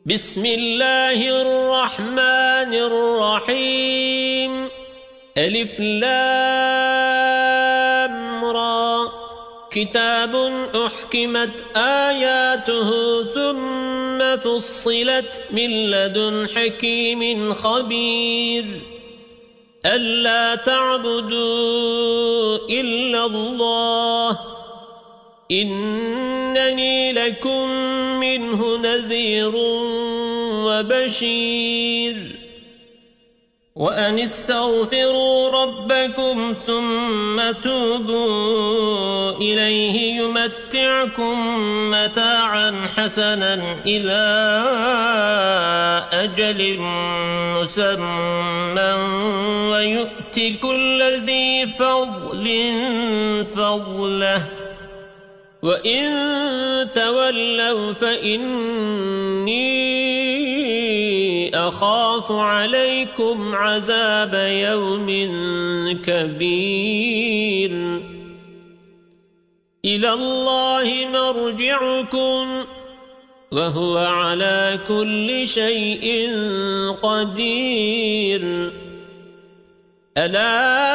بسم الله الرحمن الرحيم ألف لام را كتاب أحكمت آياته ثم فصلت من لدن حكيم خبير ألا تعبدوا إلا الله إنني لكم منه نذير وبشير وأن استغفروا ربكم ثم توبوا إليه يمتعكم متاعا حسنا إلى أجل مسمى ويؤتي كل ذي فضل فضله وإن تولوا فإني أخاف عليكم عذاب يوم كبير إلى الله مرجعكم وهو على كل شيء قدير ألا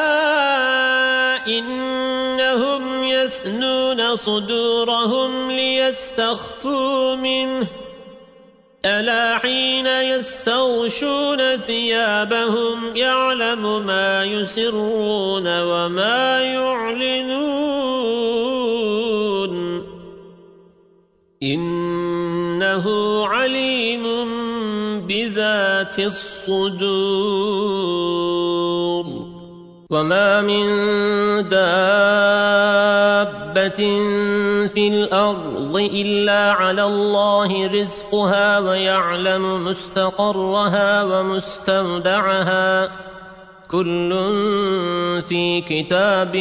إنهم يثنون صدورهم ليستخفوا منه ألا حين يستغشون ثيابهم يعلم ما يسرون وما يعلنون إنه عليم بذات الصدور وما من دابة في الأرض إلا على الله رزقها ويعلم مستقرها ومستودعها كل في كتاب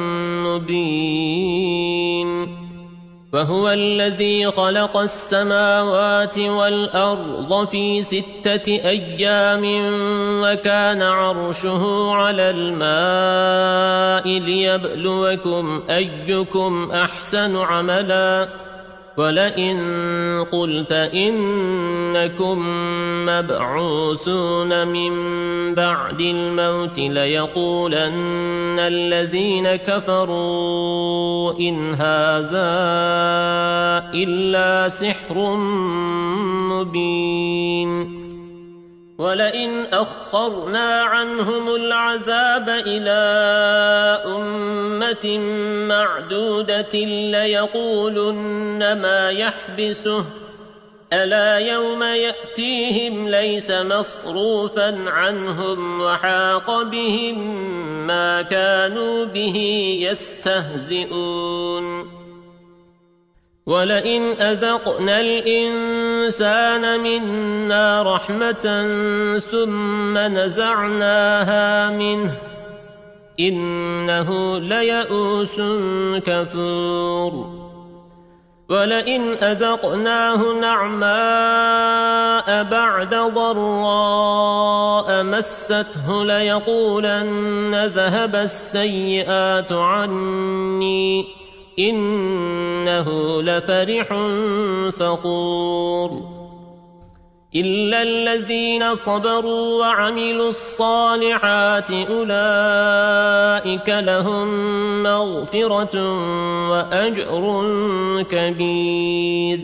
مبين وهو الذي خلق السماوات والأرض في 6 أيام وكان عرشه على الماء ليبلوكم أيكم أحسن عملا ولئن قلت إنكم مبعوثون من بعد الموت ليقولن الذين كفروا إن هذا إلا سحر مبين ولئن أخرنا عنهم العذاب إلى أمة معدودة ليقولن ما يحبسه ألا يوم يأتيهم ليس مصروفا عنهم وحاق بهم ما كانوا به يستهزئون ولئن أذقنا الإنسان منا رحمة ثم نزعناها منه إنه ليئوس كفور ولئن أذقناه نعماء بعد ضراء مسته ليقولن ذهب السيئات عني إنه لفرح فخور إلا الذين صبروا وعملوا الصالحات أولئك لهم مغفرة وأجر كبير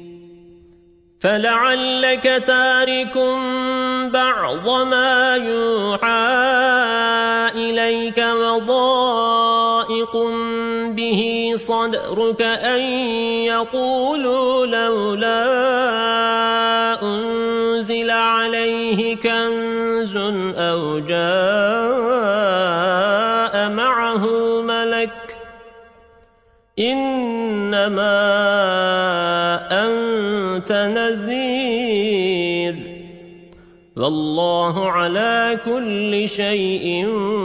فلعلك تارك بعض ما يوحى إليك وضائق به صدرك أن يقولوا لولا أنزل عليه كنز أو جاء معه ملك إنما أنت نذير والله على كل شيء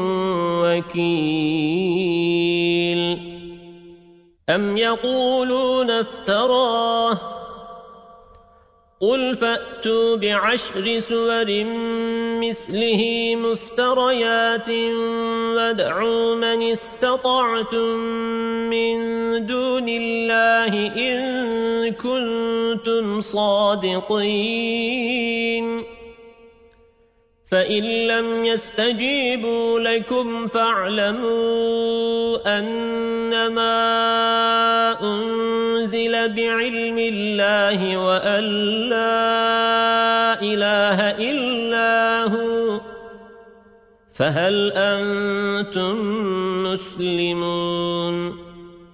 وكيل أم يقولون افتراه قل فأتوا بعشر سور مثله مفتريات وادعوا من استطعتم من دون الله إن كنتم صادقين فإن لم يستجيبوا لكم فاعلموا أنما أنزل بعلم الله وأن لا إله إلا هو فهل أنتم مسلمون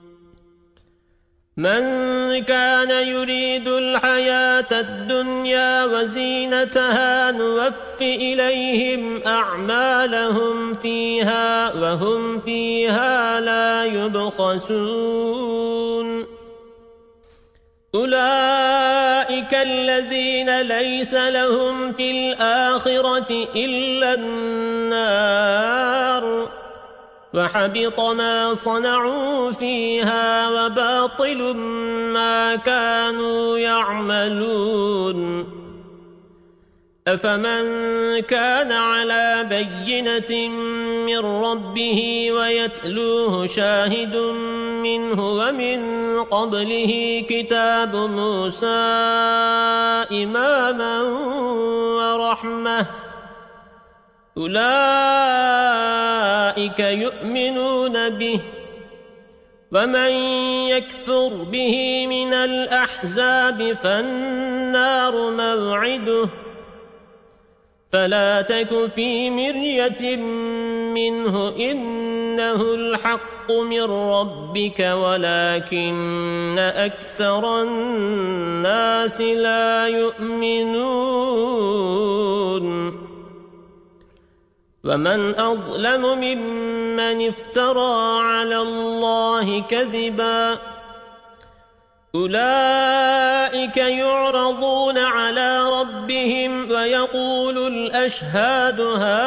من كان يريد الحياة الدنيا وزينتها نوف إليهم أعمالهم فيها وهم فيها لا يبخسون أولئك الذين ليس لهم في الآخرة إلا النار وحبط ما صنعوا فيها وباطل ما كانوا يعملون أفمن كان على بينة من ربه ويتلوه شاهد منه ومن قبله كتاب موسى إماما ورحمة أولئك يؤمنون به ومن يكفر به من الأحزاب فالنار موعده فلا تك في مرية منه إنه الحق من ربك ولكن أكثر الناس لا يؤمنون ومن أظلم ممن افترى على الله كذبا أولئك يعرضون على ربهم ويقول الأشهاد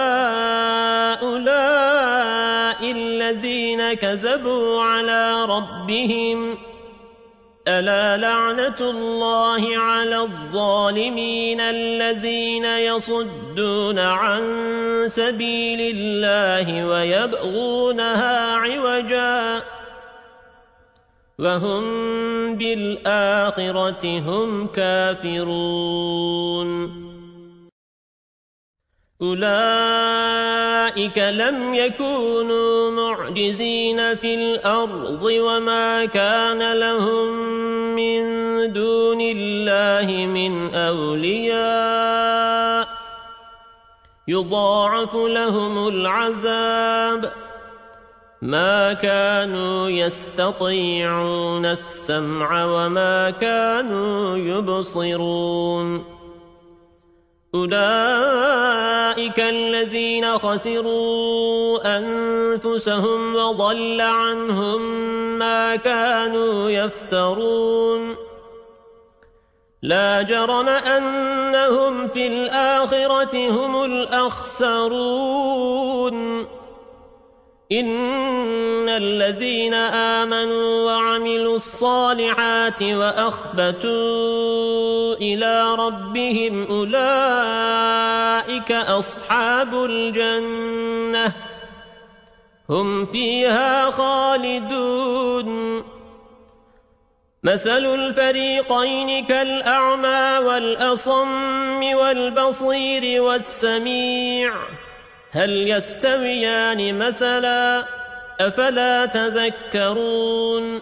هؤلاء الذين كذبوا على ربهم ألا لعنة الله على الظالمين الذين يصدون عن سبيل الله ويبغونها عوجا وهم بالآخرة هم كافرون أولئك لم يكونوا معجزين في الأرض وما كان لهم من دون الله من أولياء يضاعف لهم العذاب ما كانوا يستطيعون السمع وما كانوا يبصرون أولئك الذين خسروا أنفسهم وضل عنهم ما كانوا يفترون لا جرم أنهم في الآخرة هم الأخسرون إن الذين آمنوا وعملوا الصالحات وأخبتوا إلى ربهم أولئك أصحاب الجنة هم فيها خالدون مثل الفريقين كالأعمى والأصم والبصير والسميع هل يستويان مثلا أفلا تذكرون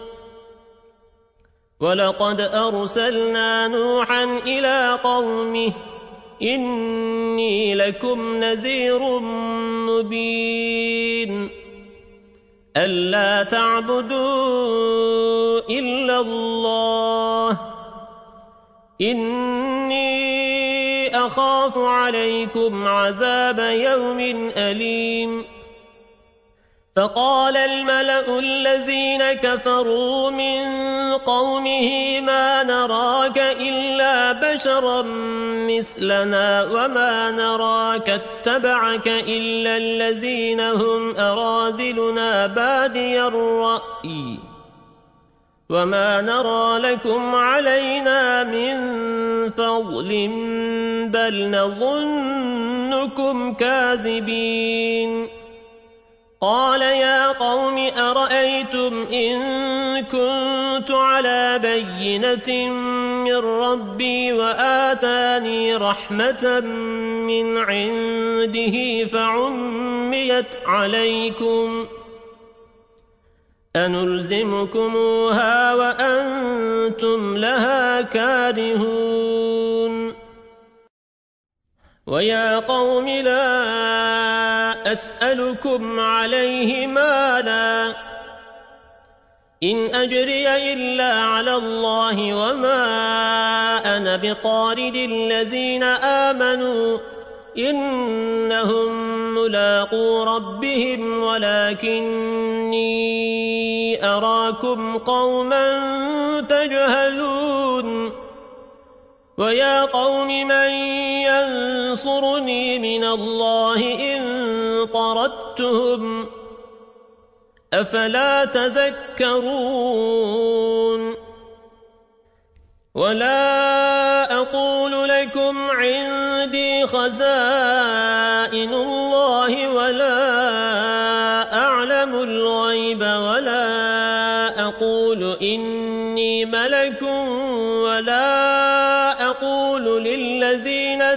ولقد أرسلنا نوحا إلى قومه إني لكم نذير مبين ألا تعبدوا إلا الله إني أخاف عليكم عذاب يوم أليم فقال الملأ الذين كفروا من قومه ما نراك إلا بشرا مثلنا وما نراك اتبعك إلا الذين هم أراذلنا بادي الرأي وما نرى لكم علينا من فضل بل نظنكم كاذبين قال يا قوم أرأيتم إن كنت على بينة من ربي وآتاني رحمة من عنده فعميت عليكم أنلزمكموها وأنتم لها كارهون ويا قوم لا أسألكم عليه مالا إن أجري إلا على الله وما أنا بطارد الذين آمنوا إنهم ملاقو ربهم ولكني أراكم قوما تجهلون ويا قوم من ينصرني من الله إن طردتهم أفلا تذكرون ولا أقول لكم عندي خزائن الله ولا أعلم الغيب ولا أقول إني ملك ولا أقول للذين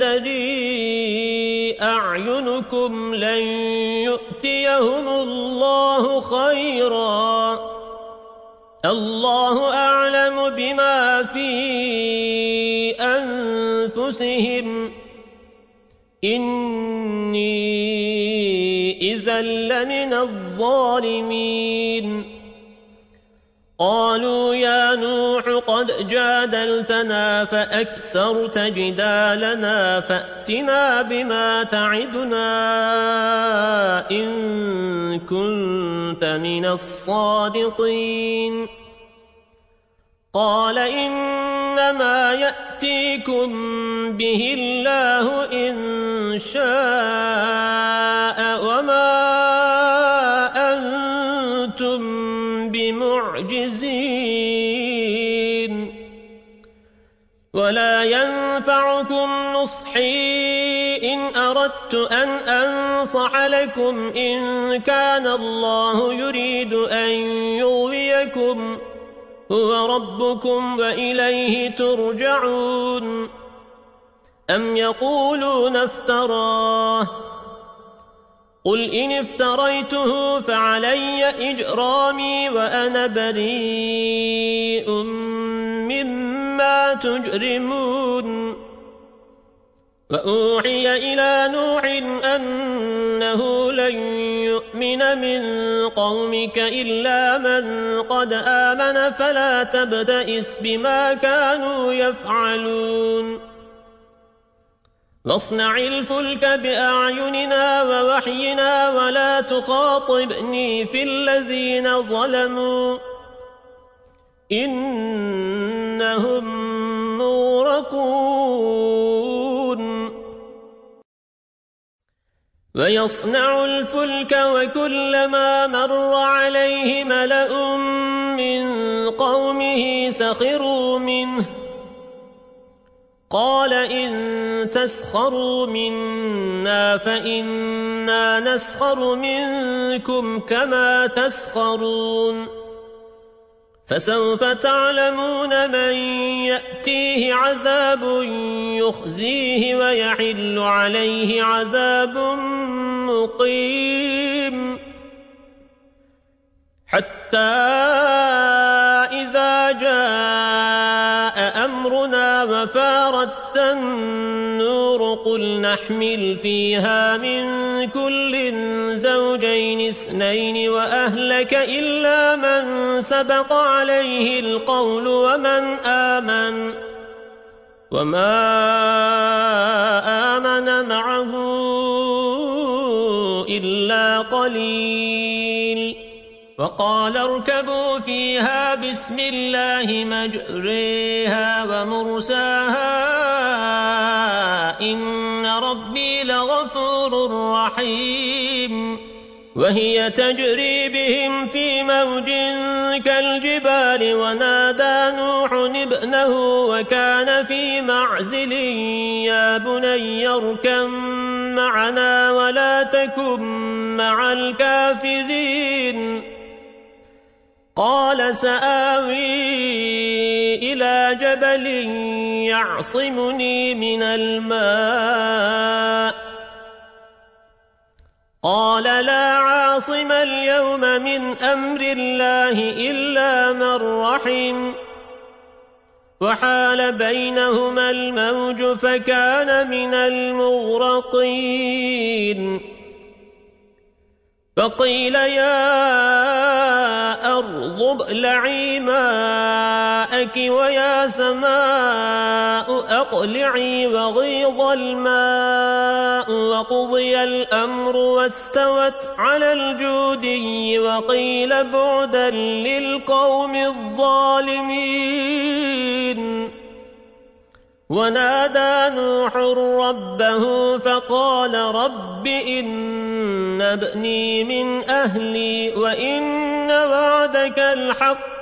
تزدري أعينكم لن يؤتيهم الله خيرا الله أعلم بما في أنفسهم إني إذا لمن الظالمين قالوا يا نوح قد جادلتنا فأكثرت جدالنا فأتنا بما تعدنا إن كنت من الصادقين قال إنما يأتيكم به الله إن شاء وما أنتم بمعجزين ولا ينفعكم نصحي إن أردت أن أنصح لكم إن كان الله يريد أن يغويكم هو ربكم وإليه ترجعون أم يقولون افتراه قل إن افتريته فعلي إجرامي وأنا بريء مما تجرمون وأوحي إلى نوح أنه لن يؤمن من قومك إلا من قد آمن فلا تبتئس بما كانوا يفعلون واصنع الفلك بأعيننا ووحينا ولا تخاطبني في الذين ظلموا إنهم مغرقون ويصنع الفلك وكلما مر عليه ملأ من قومه سخروا منه قال إن تسخروا منا فإنا نسخر منكم كما تسخرون فسوف تعلمون من يأتيه عذاب يخزيه ويحل عليه عذاب مقيم حتى إذا جاء أمرنا وفارت النور قل نحمل فيها من كل زوجين اثنين وأهلك إلا من سبق عليه القول وما آمن معه إلا قليل وقال اركبوا فيها بسم الله مجريها ومرساها إن ربي لغفور رحيم وهي تجري بهم في موج كالجبال ونادى نوح ابنه وكان في معزل يا بني اركب معنا ولا تكن مع الكافرين قال سآوي إلى جبل يعصمني من الماء قال لا عاصم اليوم من أمر الله إلا من رحم وحال بينهما الموج فكان من المغرقين فقيل يا أرض ابلعي ماءك ويا سماء أقلعي وغيض الماء وقضي الأمر واستوت على الجودي وقيل بعدا للقوم الظالمين ونادى نوح ربه فقال رب إن ابني من أهلي وإن وعدك الحق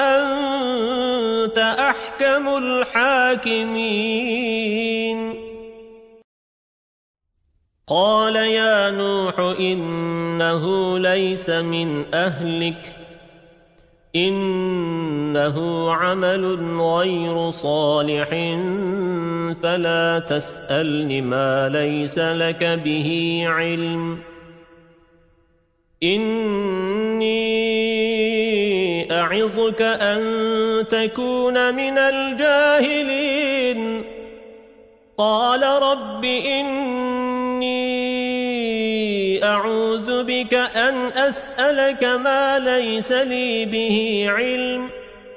وأنت أحكم الحاكمين قال يا نوح إنه ليس من أهلك إنه عمل غير صالح فلا تسألني ما ليس لك به علم إني أعظك أن تكون من الجاهلين قال رب إني أعوذ بك أن أسألك ما ليس لي به علم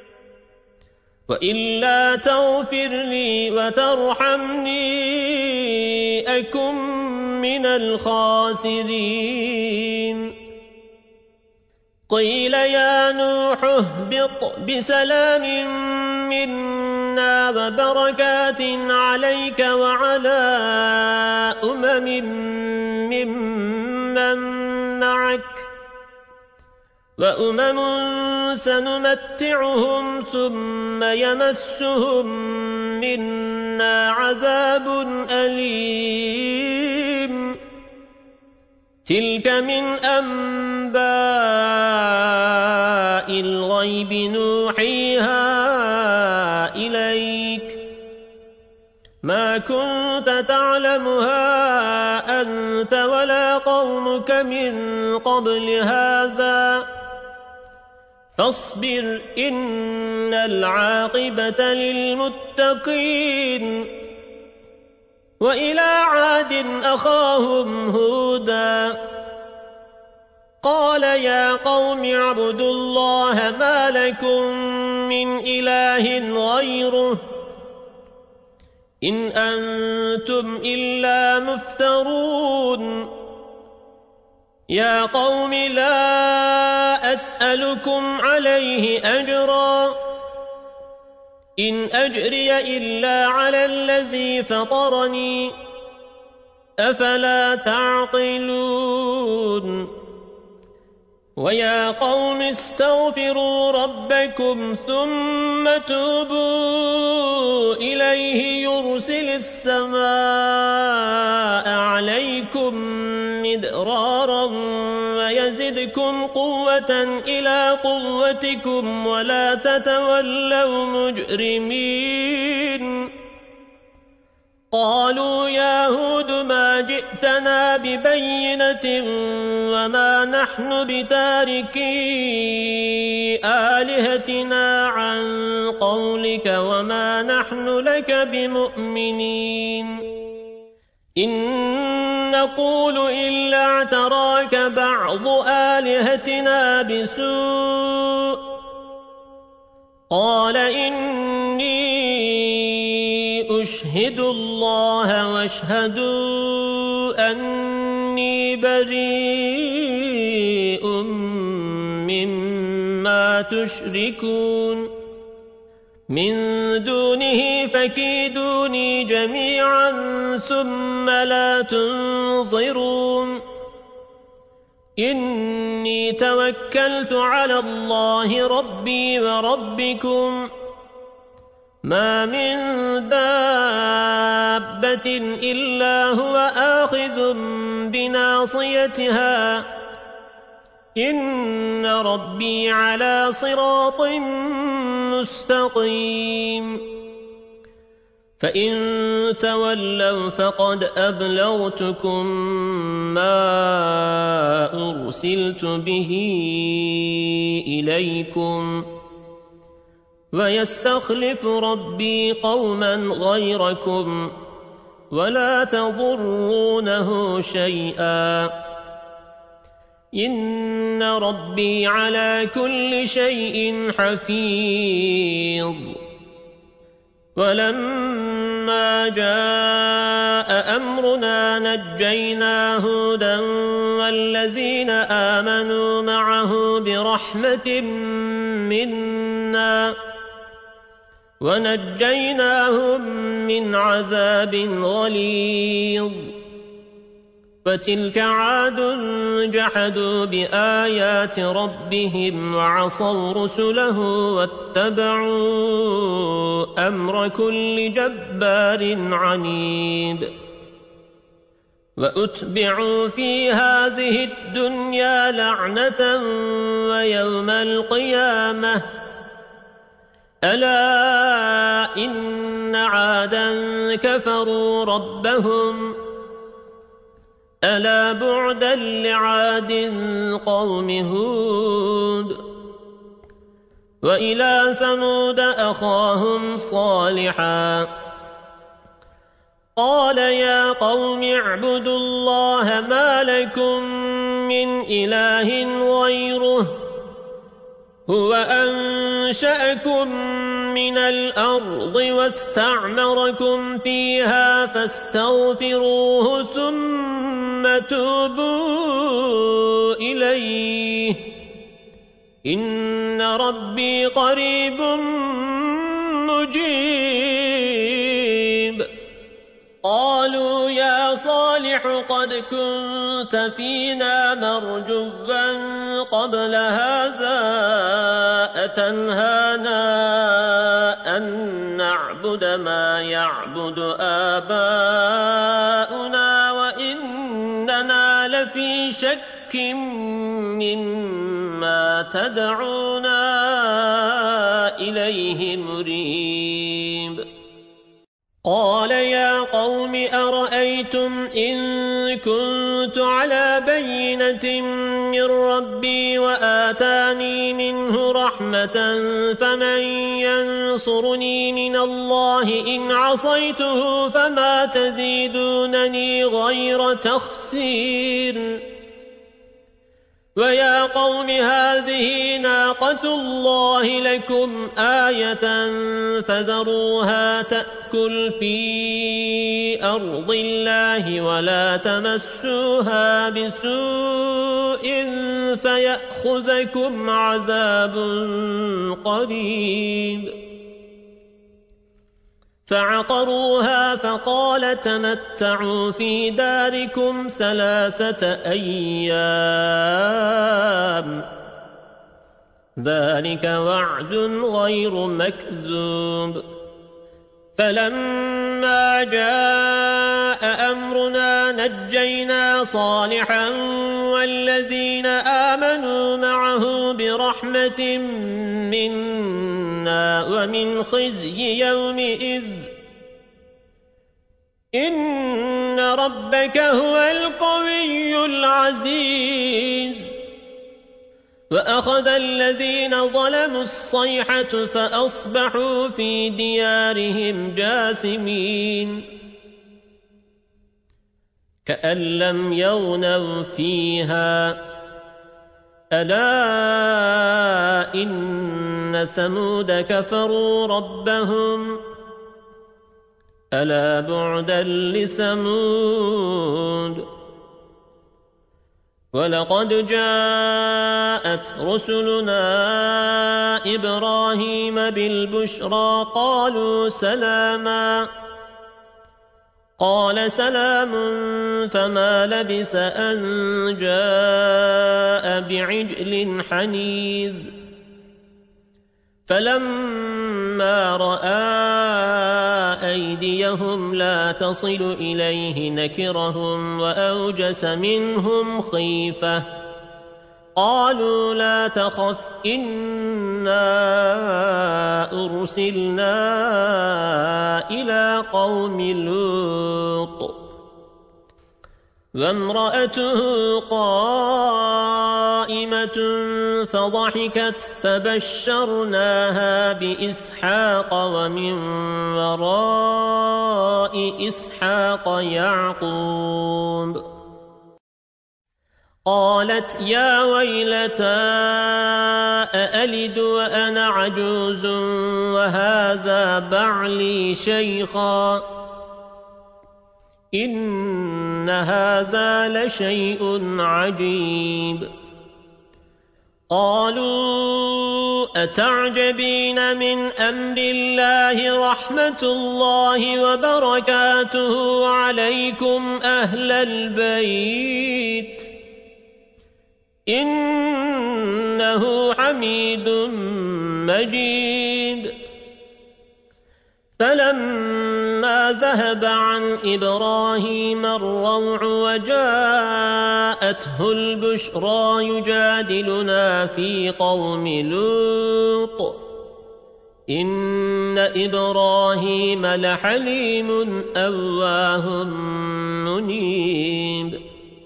وإلا تغفر لي وترحمني أكن من الخاسرين قيل يا نوح اهبط بسلام منا وبركات عليك وعلى ممن معك وأمم سنمتعهم ثم يمسهم منا عذاب أليم تلك من أنباء الغيب نوحيها إليك ما كنت تعلمها أنت ولا قومك من قبل هذا فاصبر إن العاقبة للمتقين وإلى عاد أخاهم هودا قال يا قوم اعبدوا الله ما لكم من إله غيره إن أنتم إلا مفترون يا قوم لا أسألكم عليه أجرا إن أجري إلا على الذي فطرني أفلا تعقلون ويا قوم استغفروا ربكم ثم توبوا إليه يرسل السماء عليكم مدرارا ويزدكم قوة إلى قوتكم ولا تتولوا مجرمين قالوا يا هود ما جئتنا ببينة وما نحن بتاركي آلهتنا عن قولك وما نحن لك بمؤمنين إن نقول إلا اعتراك بعض آلهتنا بسوء قال إني أشهد الله واشهدوا أني بريء مما تشركون من دونه فكيدوني جميعا ثم لا تنظرون إني توكلت على الله ربي وربكم ما من دابة إلا هو آخذ بناصيتها إن ربي على صراط مستقيم فإن تولوا فقد أبلغتكم ما أرسلت به إليكم ويستخلف ربي قوما غيركم ولا تضرونه شيئا إن ربي على كل شيء حفيظ ولما جاء أمرنا نجينا هودا والذين آمنوا معه برحمة منا ونجيناهم من عذاب غليظ فتلك عاد جحدوا بآيات ربهم وعصوا رسله واتبعوا أمر كل جبار عنيد وأتبعوا في هذه الدنيا لعنة ويوم القيامة ألا إن عادا كفروا ربهم ألا بعدا لعاد قوم هود وإلى ثمود أخاهم صالحا قال يا قوم اعبدوا الله ما لكم من إله غيره هو أنشأكم من الأرض واستعمركم فيها فاستغفروه ثم توبوا إليه إن ربي قريب مجيب قالوا يا صالح قد كنت فينا مرجوا قبل هذا أتنهانا أن نعبد ما يعبد آباؤنا وإننا لفي شك مما تدعونا إليه مريب قال يا قوم أرأيتم إن كنت على بينة من ربي وآتاني منه رحمة فمن ينصرني من الله إن عصيته فما تزيدونني غير تخسير ويا قوم هذه ناقة الله لكم آية فذروها تأكل في أرض الله ولا تمسوها بسوء فيأخذكم عذاب قريب فعقروها فقال تمتعوا في داركم 3 أيام ذلك وعد غير مكذوب فلما جاء أمرنا نجينا صالحا والذين آمنوا معه برحمة منا ومن خزي يومئذ إن ربك هو القوي العزيز وأخذ الذين ظلموا الصيحة فأصبحوا في ديارهم جاثمين كأن لم يغنوا فيها ألا إن ثمود كفروا ربهم ألا بعدا لثمود ولقد جاءت رسلنا إبراهيم بالبشرى قالوا سلاما قال سلام فما لبث أن جاء بعجل حنيذ فلما رأى أيديهم لا تصل إليه نكرهم وأوجس منهم خيفة قالوا لا تخف إنا أرسلنا إلى قوم لوط وامرأته قائمة فضحكت فبشرناها بإسحاق ومن وراء إسحاق يعقوب قالت يا ويلتى أألد وأنا عجوز وهذا بعلي شيخا إن هذا لشيء عجيب قالوا أتعجبين من أمر الله رحمة الله وبركاته عليكم أهل البيت إنه حميد مجيد فلما ذهب عن إبراهيم الروع وجاءته البشرى يجادلنا في قوم لوط إن إبراهيم لحليم أواه منيب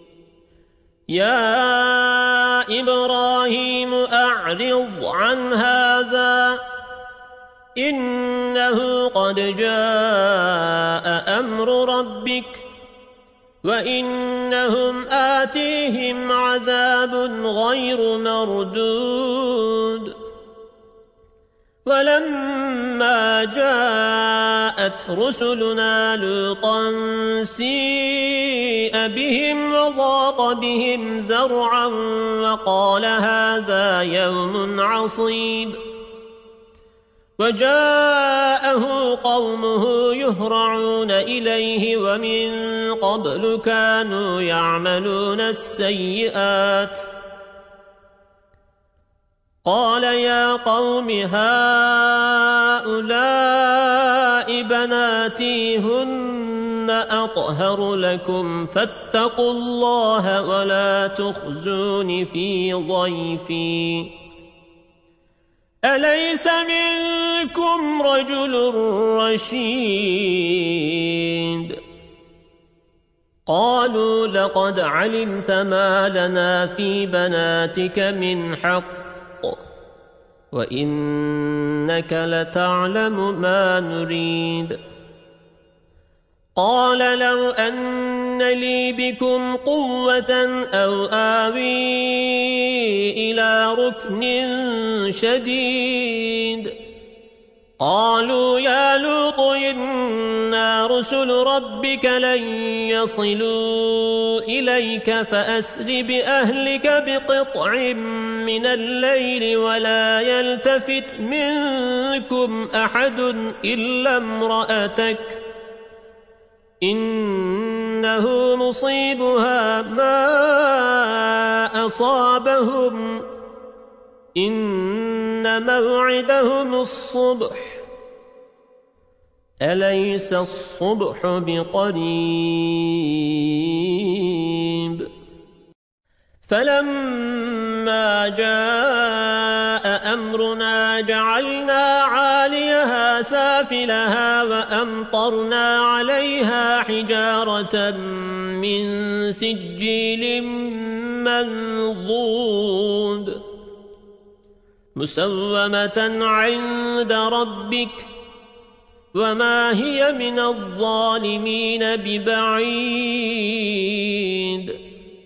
يا إبراهيم أعرض عن هذا إنه قد جاء أمر ربك وإنهم آتيهم عذاب غير مردود ولما جاءت رسلنا لوطا سيء بهم وضاق بهم ذرعا وقال هذا يوم عصيب وجاءه قومه يهرعون إليه ومن قبل كانوا يعملون السيئات قال يا قوم هؤلاء بناتي هن أطهر لكم فاتقوا الله ولا تخزون في ضيفي أليس منكم رجل رشيد قالوا لقد علمت ما لنا في بناتك من حق وإنك لتعلم ما نريد قال لو أن لي بكم قوة أو آوي إلى ركن شديد قالوا يا لوط إنا رسل ربك لن يصلوا إليك فأسر بأهلك بقطع من الليل ولا يلتفت منكم أحد إلا امرأتك إنه مصيبها ما أصابهم إن موعدهم الصبح أليس الصبح بقريب فلما جاء أمرنا جعلنا عاليها سافلها وأمطرنا عليها حجارة من سجيل منضود مسومة عند ربك وما هي من الظالمين ببعيد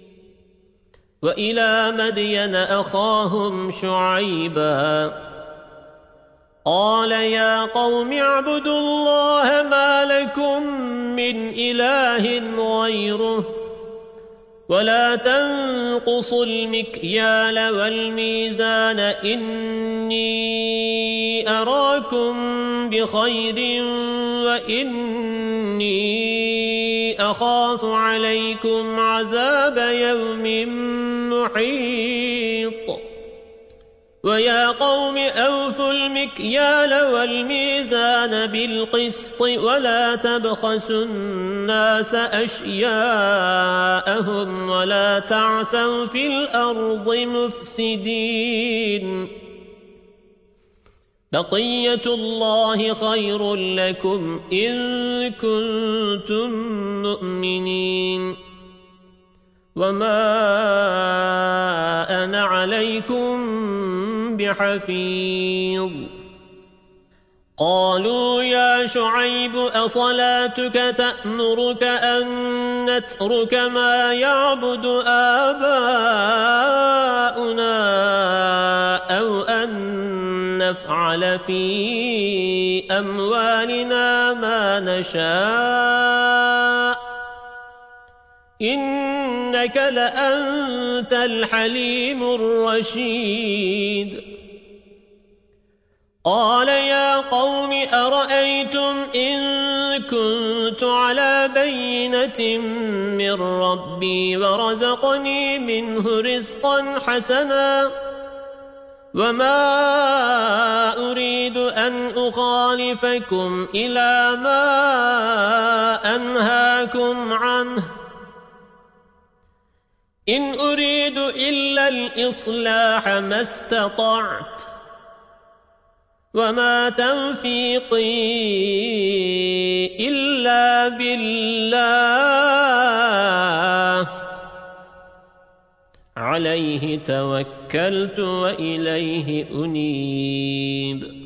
وإلى مدين أخاهم شعيبا قال يا قوم اعبدوا الله ما لكم من إله غيره ولا تنقصوا المكيال والميزان إني أراكم بخير وإني أخاف عليكم عذاب يوم محيط ويا قوم أوفوا المكيال والميزان بالقسط ولا تبخسوا الناس أشياءهم ولا تعثوا في الأرض مفسدين بقية الله خير لكم إن كنتم مؤمنين وما أنا عليكم بحفيظ قالوا يا شعيب أصلاتك تأمرك أن نترك ما يعبد آباؤنا أو أن نفعل في أموالنا ما نشاء إنك لأنت الحليم الرشيد قال يا قوم أرأيتم إن كنت على بينة من ربي ورزقني منه رزقا حسنا وما أريد أن أخالفكم إلى ما أنهاكم عنه إن أريد إلا الإصلاح ما استطعت وما توفيقي إلا بالله عليه توكلت وإليه أنيب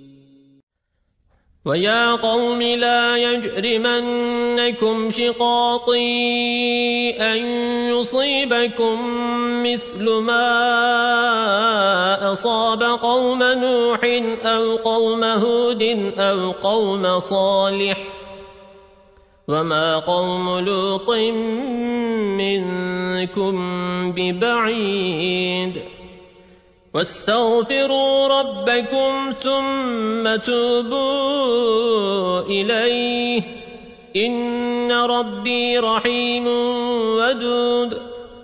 ويا قوم لا يجرمنكم شقاقي أن يصيبكم مثل ما أصاب قوم نوح أو قوم هود أو قوم صالح وما قوم لوط منكم ببعيد واستغفروا ربكم ثم توبوا إليه إن ربي رحيم ودود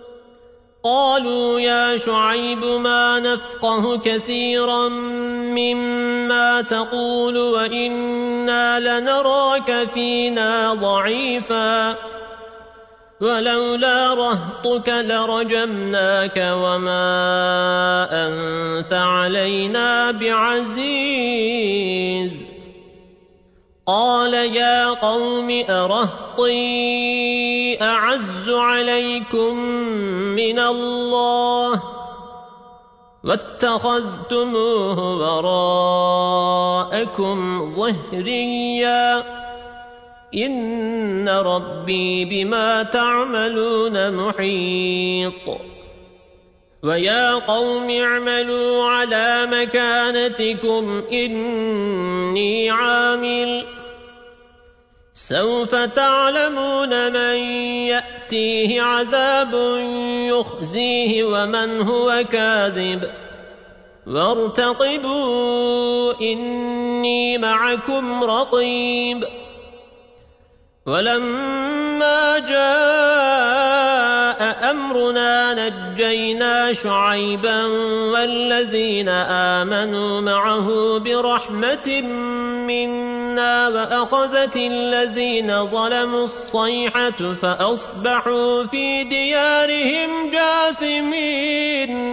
قالوا يا شعيب ما نفقه كثيرا مما تقول وإنا لنراك فينا ضعيفا ولولا رهطك لرجمناك وما أنت علينا بعزيز قال يا قوم أرهطي أعز عليكم من الله واتخذتموه وراءكم ظهريا إن ربي بما تعملون محيط ويا قوم اعملوا على مكانتكم إني عامل سوف تعلمون من يأتيه عذاب يخزيه ومن هو كاذب وارتقبوا إني معكم رقيب ولما جاء أمرنا نجينا شعيبا والذين آمنوا معه برحمة منا وأخذت الذين ظلموا الصيحة فأصبحوا في ديارهم جاثمين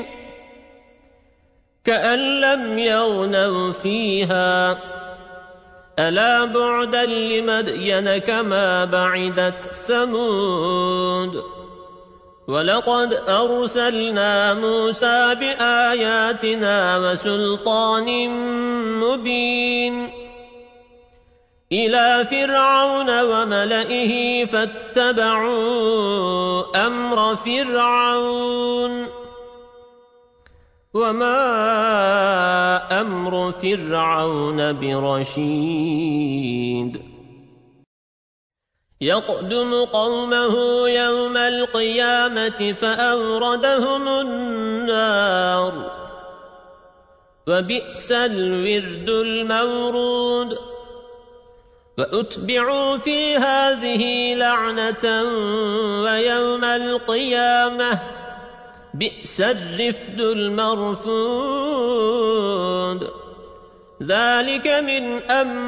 كأن لم يغنوا فيها ألا بعدا لمدين كما بعدت ثمود ولقد أرسلنا موسى بآياتنا وسلطان مبين إلى فرعون وملئه فاتبعوا أمر فرعون وما أمر فرعون برشيد يقدم قومه يوم القيامة فأوردهم النار وبئس الورد المورود وأتبعوا في هذه لعنة لعنة ويوم القيامة بئس الرفد المرفود ذلك من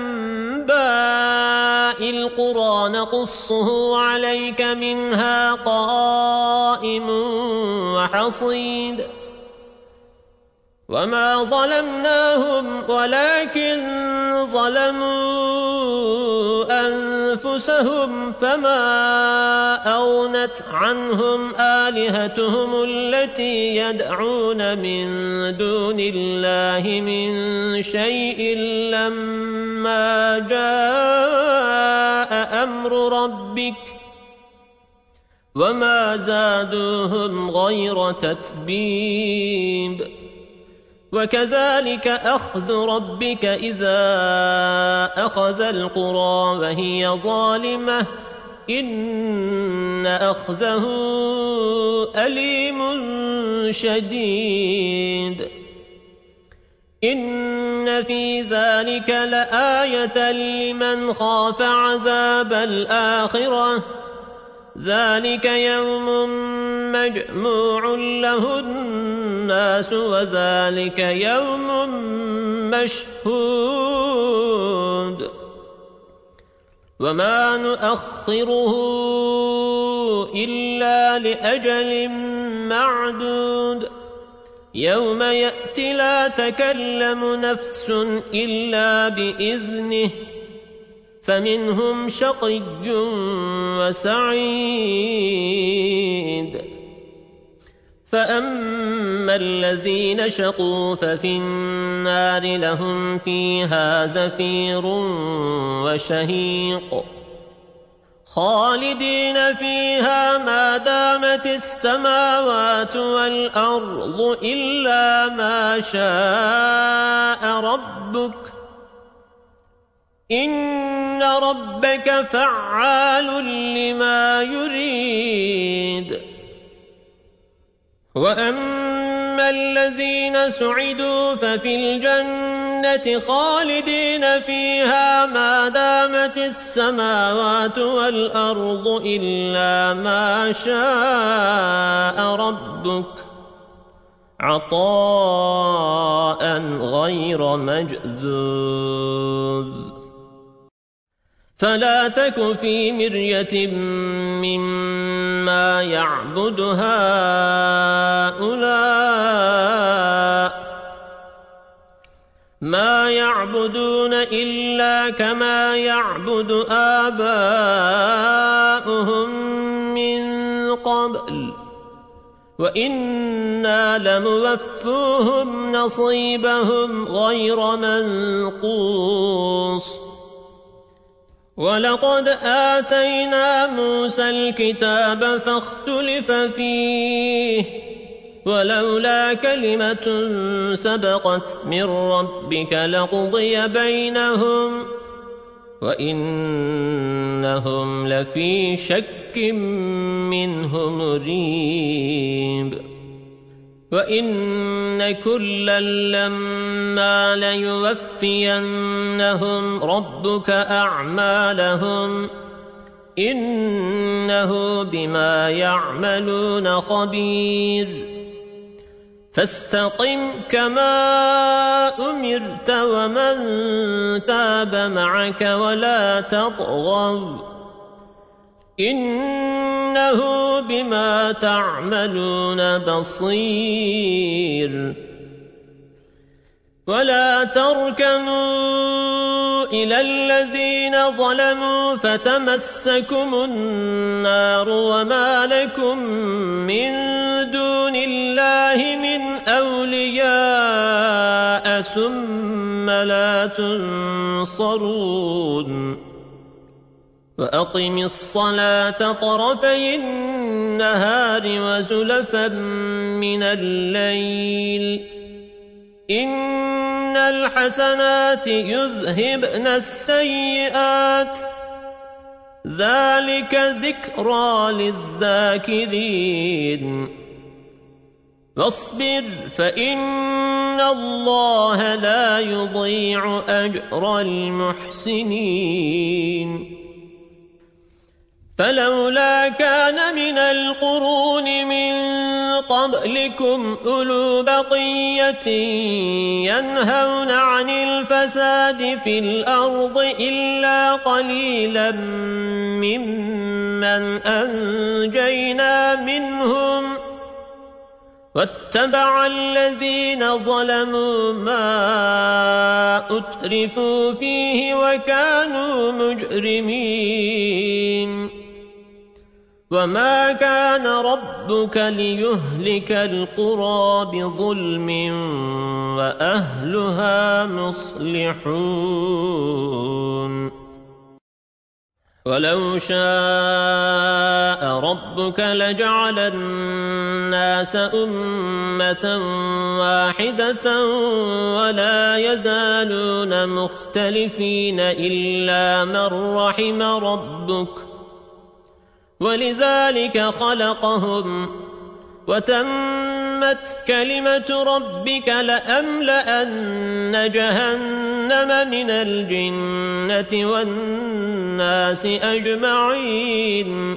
أنباء القرى نقصه عليك منها قائم وحصيد وما ظلمناهم ولكن ظلموا أنفسهم فما أغنت عنهم آلهتهم التي يدعون من دون الله من شيء لما جاء أمر ربك وما زادوهم غير تتبيب وكذلك أخذ ربك إذا أخذ القرى وهي ظالمة إن أخذه أليم شديد إن في ذلك لآية لمن خاف عذاب الآخرة ذلك يوم مجموع له الناس وذلك يوم مشهود وما نؤخره إلا لأجل معدود يوم يأتي لا تكلم نفس إلا بإذنه فمنهم شقي وسعيد فأما الذين شقوا ففي النار لهم فيها زفير وشهيق خالدين فيها ما دامت السماوات والأرض إلا ما شاء ربك إن ربك فعال لما يريد وأما الذين سعدوا ففي الجنة خالدين فيها ما دامت السماوات والأرض إلا ما شاء ربك عطاء غير مجذوذ فلا تك في مرية مما يعبد هؤلاء ما يعبدون إلا كما يعبد آباؤهم من قبل وإنا لموفوهم نصيبهم غير منقوص ولقد آتينا موسى الكتاب فاختلف فيه ولولا كلمة سبقت من ربك لقضي بينهم وإنهم لفي شك منه مريب وإن كلا لما ليوفينهم ربك أعمالهم إنه بما يعملون خبير فاستقم كما أمرت ومن تاب معك ولا تطغوا إنه بما تعملون بصير ولا تركنوا إلى الذين ظلموا فتمسكم النار وما لكم من دون الله من أولياء ثم لا تنصرون وأقم الصلاة طرفي النهار وزلفا من الليل إن الحسنات يذهبن السيئات ذلك ذكرى للذاكرين واصبر فإن الله لا يضيع أجر المحسنين فلولا كان من القرون من قبلكم أولو بقية ينهون عن الفساد في الأرض إلا قليلا ممن أنجينا منهم واتبع الذين ظلموا ما أترفوا فيه وكانوا مجرمين وما كان ربك ليهلك القرى بظلم وأهلها مصلحون ولو شاء ربك لجعل الناس أمة واحدة ولا يزالون مختلفين إلا من رحم ربك ولذلك خلقهم وتمت كلمة ربك لأملأن جهنم من الجنة والناس أجمعين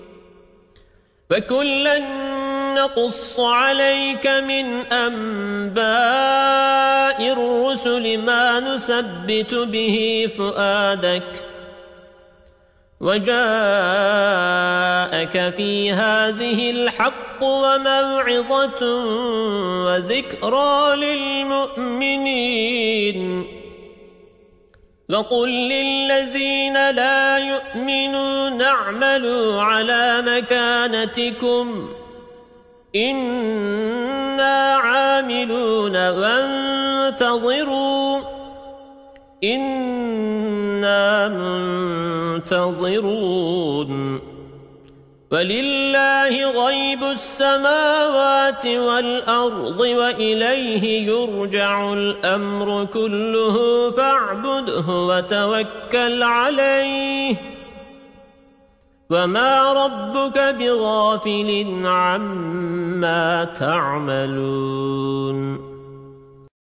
فكلا نقص عليك من أنباء الرسل ما نثبت به فؤادك وجاءك في هذه الحق وموعظة وذكرى للمؤمنين وقل للذين لا يؤمنون اعملوا على مكانتكم إنا عاملون وانتظروا إنا منتظرون ولله غيب السماوات والأرض وإليه يرجع الأمر كله فاعبده وتوكل عليه وما ربك بغافل عما تعملون